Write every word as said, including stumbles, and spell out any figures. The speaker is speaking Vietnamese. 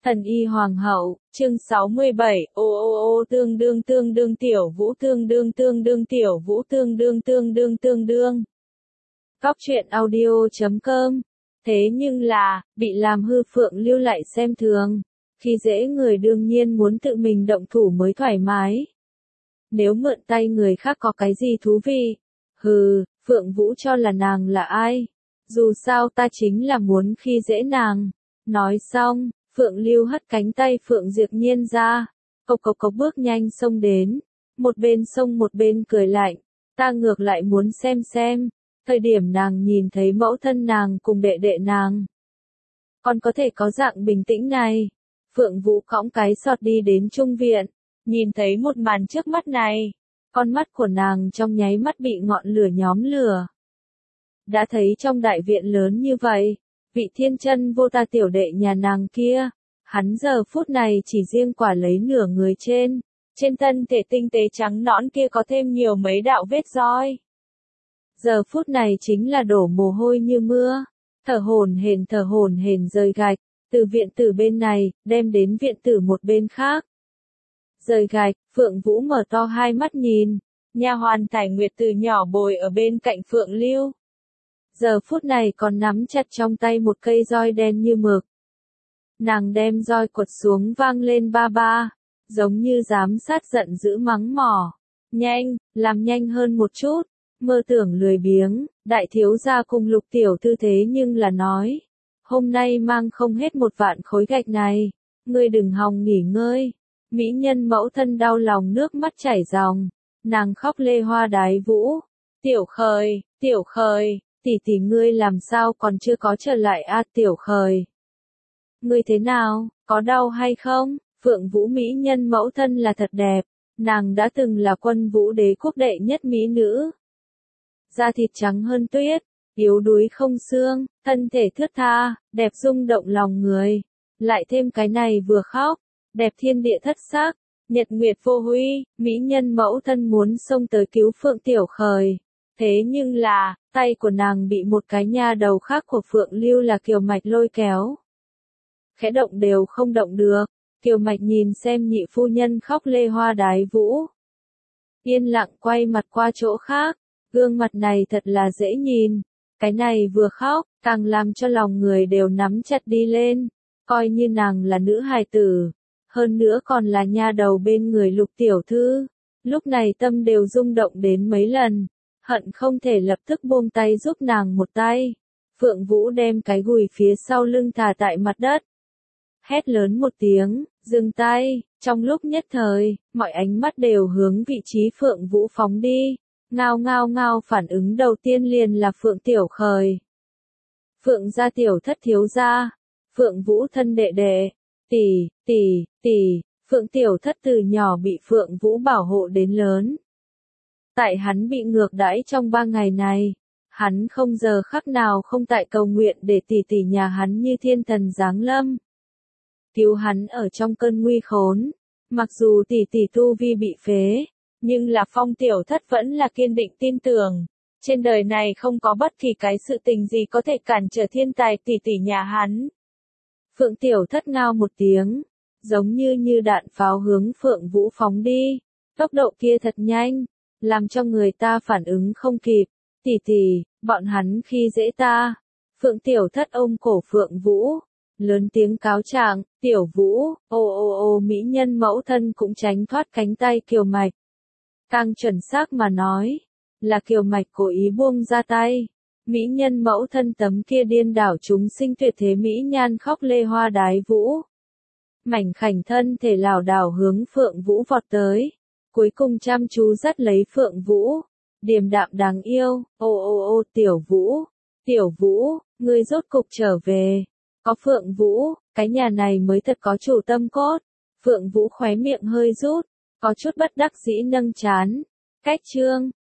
Thần y hoàng hậu, chương sáu mươi bảy, ô ô ô tương đương tương đương tiểu vũ tương đương tương đương tiểu vũ tương đương tương đương tương đương. Góc truyện audio chấm com. Thế nhưng là, bị làm hư Phượng Lưu lại xem thường. Khi dễ người đương nhiên muốn tự mình động thủ mới thoải mái. Nếu mượn tay người khác có cái gì thú vị? Hừ, Phượng Vũ cho là nàng là ai? Dù sao ta chính là muốn khi dễ nàng. Nói xong, Phượng Lưu hất cánh tay Phượng Diệp Nhiên ra, cộc cộc cộc bước nhanh xông đến, một bên xông một bên cười lạnh, ta ngược lại muốn xem xem, thời điểm nàng nhìn thấy mẫu thân nàng cùng đệ đệ nàng. Còn có thể có dạng bình tĩnh này, Phượng Vũ cõng cái sọt đi đến trung viện, nhìn thấy một màn trước mắt này, con mắt của nàng trong nháy mắt bị ngọn lửa nhóm lửa. Đã thấy trong đại viện lớn như vậy, vị thiên chân vô ta tiểu đệ nhà nàng kia, hắn giờ phút này chỉ riêng quả lấy nửa người trên, trên thân thể tinh tế trắng nõn kia có thêm nhiều mấy đạo vết roi. Giờ phút này chính là đổ mồ hôi như mưa, thở hổn hển thở hổn hển rời gạch, từ viện tử bên này, đem đến viện tử một bên khác. Rời gạch, Phượng Vũ mở to hai mắt nhìn, nha hoàn Thải Nguyệt từ nhỏ bồi ở bên cạnh Phượng Lưu. Giờ phút này còn nắm chặt trong tay một cây roi đen như mực. Nàng đem roi quật xuống vang lên ba ba, giống như giám sát giận dữ mắng mỏ. Nhanh, làm nhanh hơn một chút, mơ tưởng lười biếng, đại thiếu gia cùng Lục tiểu thư thế nhưng là nói. Hôm nay mang không hết một vạn khối gạch này, ngươi đừng hòng nghỉ ngơi. Mỹ nhân mẫu thân đau lòng nước mắt chảy ròng, nàng khóc lê hoa đái vũ. Tiểu Khởi, Tiểu Khởi. Tỷ tỷ ngươi làm sao còn chưa có trở lại a à, Tiểu Khởi. Ngươi thế nào, có đau hay không? Phượng Vũ mỹ nhân mẫu thân là thật đẹp, nàng đã từng là Quân Vũ đế quốc đệ nhất mỹ nữ. Da thịt trắng hơn tuyết, yếu đuối không xương, thân thể thướt tha, đẹp rung động lòng người. Lại thêm cái này vừa khóc, đẹp thiên địa thất sắc, nhật nguyệt vô huy, mỹ nhân mẫu thân muốn xông tới cứu Phượng Tiểu Khởi. Thế nhưng là, tay của nàng bị một cái nha đầu khác của Phượng Lưu là Kiều Mạch lôi kéo. Khẽ động đều không động được, Kiều Mạch nhìn xem nhị phu nhân khóc lê hoa đái vũ. Yên lặng quay mặt qua chỗ khác, gương mặt này thật là dễ nhìn, cái này vừa khóc, càng làm cho lòng người đều nắm chặt đi lên, coi như nàng là nữ hài tử, hơn nữa còn là nha đầu bên người Lục tiểu thư, lúc này tâm đều rung động đến mấy lần. Hận không thể lập tức buông tay giúp nàng một tay. Phượng Vũ đem cái gùi phía sau lưng thả tại mặt đất. Hét lớn một tiếng, dừng tay, trong lúc nhất thời, mọi ánh mắt đều hướng vị trí Phượng Vũ phóng đi. Ngao ngao ngao phản ứng đầu tiên liền là Phượng Tiểu Khởi. Phượng gia tiểu thất thiếu gia, Phượng Vũ thân đệ đệ, tỷ, tỷ, tỷ, Phượng Tiểu thất từ nhỏ bị Phượng Vũ bảo hộ đến lớn. Tại hắn bị ngược đãi trong ba ngày này, hắn không giờ khắc nào không tại cầu nguyện để tỷ tỷ nhà hắn như thiên thần giáng lâm. Cứu hắn ở trong cơn nguy khốn, mặc dù tỷ tỷ tu vi bị phế, nhưng là Phong Tiểu thất vẫn là kiên định tin tưởng. Trên đời này không có bất kỳ cái sự tình gì có thể cản trở thiên tài tỷ tỷ nhà hắn. Phượng Tiểu thất ngao một tiếng, giống như như đạn pháo hướng Phượng Vũ phóng đi, tốc độ kia thật nhanh. Làm cho người ta phản ứng không kịp, tỷ tỷ, bọn hắn khi dễ ta. Phượng Tiểu thất ôm cổ Phượng Vũ, lớn tiếng cáo trạng, Tiểu Vũ, ô ô ô mỹ nhân mẫu thân cũng tránh thoát cánh tay Kiều Mạch. Càng chuẩn xác mà nói, là Kiều Mạch cố ý buông ra tay. Mỹ nhân mẫu thân tấm kia điên đảo chúng sinh tuyệt thế mỹ nhan khóc lê hoa đái vũ. Mảnh khảnh thân thể lảo đảo hướng Phượng Vũ vọt tới. Cuối cùng chăm chú dắt lấy Phượng Vũ, điềm đạm đáng yêu, ô ô ô Tiểu Vũ, Tiểu Vũ, ngươi rốt cục trở về, có Phượng Vũ, cái nhà này mới thật có chủ tâm cốt. Phượng Vũ khóe miệng hơi rút, có chút bất đắc dĩ nâng chán, cách chương,